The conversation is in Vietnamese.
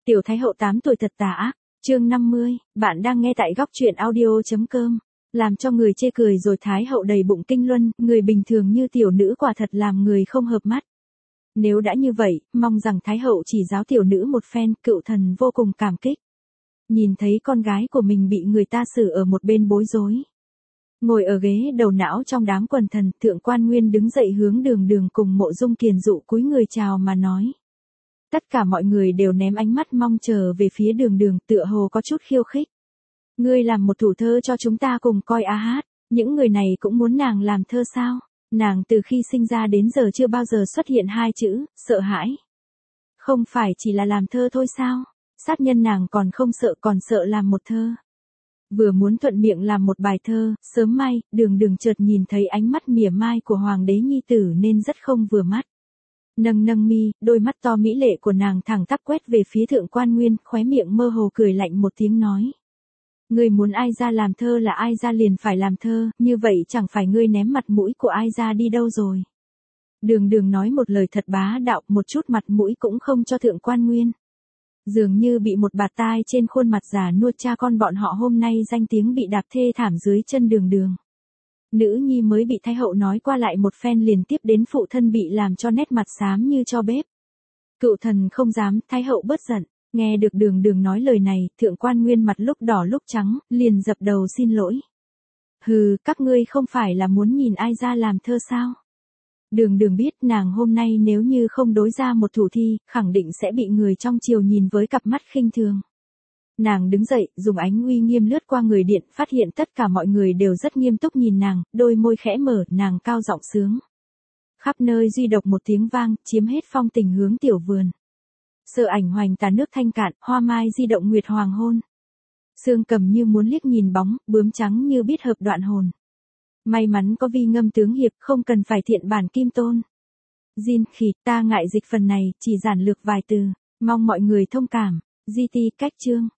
Tiểu Thái hậu 8 tuổi thật tà ác, chương 50, bạn đang nghe tại góc truyện audio.com. Làm cho người chê cười rồi Thái hậu đầy bụng kinh luân, người bình thường như tiểu nữ quả thật làm người không hợp mắt. Nếu đã như vậy, mong rằng Thái hậu chỉ giáo tiểu nữ một phen, cựu thần vô cùng cảm kích. Nhìn thấy con gái của mình bị người ta xử ở một bên bối rối. Ngồi ở ghế đầu não trong đám quần thần, Thượng Quan Nguyên đứng dậy hướng Đường Đường cùng Mộ Dung Kiền Dụ cúi người chào mà nói. Tất cả mọi người đều ném ánh mắt mong chờ về phía Đường Đường, tựa hồ có chút khiêu khích. Ngươi làm một thủ thơ cho chúng ta cùng coi á hát, những người này cũng muốn nàng làm thơ sao? Nàng từ khi sinh ra đến giờ chưa bao giờ xuất hiện hai chữ, sợ hãi. Không phải chỉ là làm thơ thôi sao? Sát nhân nàng còn không sợ, còn sợ làm một thơ. Vừa muốn thuận miệng làm một bài thơ, sớm may, Đường Đường chợt nhìn thấy ánh mắt mỉa mai của hoàng đế nhi tử nên rất không vừa mắt. Nâng nâng mi, đôi mắt to mỹ lệ của nàng thẳng tắp quét về phía Thượng Quan Nguyên, khóe miệng mơ hồ cười lạnh một tiếng nói. Ngươi muốn ai ra làm thơ là ai ra liền phải làm thơ, như vậy chẳng phải ngươi ném mặt mũi của ai ra đi đâu rồi. Đường Đường nói một lời thật bá đạo, một chút mặt mũi cũng không cho Thượng Quan Nguyên. Dường như bị một bạt tai trên khuôn mặt già nua cha con bọn họ hôm nay danh tiếng bị đạp thê thảm dưới chân Đường Đường. Nữ nhi mới bị Thái hậu nói qua lại một phen liền tiếp đến phụ thân bị làm cho nét mặt xám như cho bếp. Cựu thần không dám, Thái hậu bớt giận, nghe được Đường Đường nói lời này, Thượng Quan Nguyên mặt lúc đỏ lúc trắng, liền dập đầu xin lỗi. Hừ, các ngươi không phải là muốn nhìn ai ra làm thơ sao? Đường Đường biết nàng hôm nay nếu như không đối ra một thủ thi, khẳng định sẽ bị người trong triều nhìn với cặp mắt khinh thường. Nàng đứng dậy, dùng ánh uy nghiêm lướt qua người điện, phát hiện tất cả mọi người đều rất nghiêm túc nhìn nàng, đôi môi khẽ mở, nàng cao giọng sướng. Khắp nơi duy độc một tiếng vang, chiếm hết phong tình hướng tiểu vườn. Sợ ảnh hoành tà nước thanh cạn, hoa mai di động nguyệt hoàng hôn. Sương cầm như muốn liếc nhìn bóng, bướm trắng như biết hợp đoạn hồn. May mắn có vi ngâm tướng hiệp, không cần phải thiện bản kim tôn. Jin khỉ, ta ngại dịch phần này, chỉ giản lược vài từ, mong mọi người thông cảm. GT cách chương.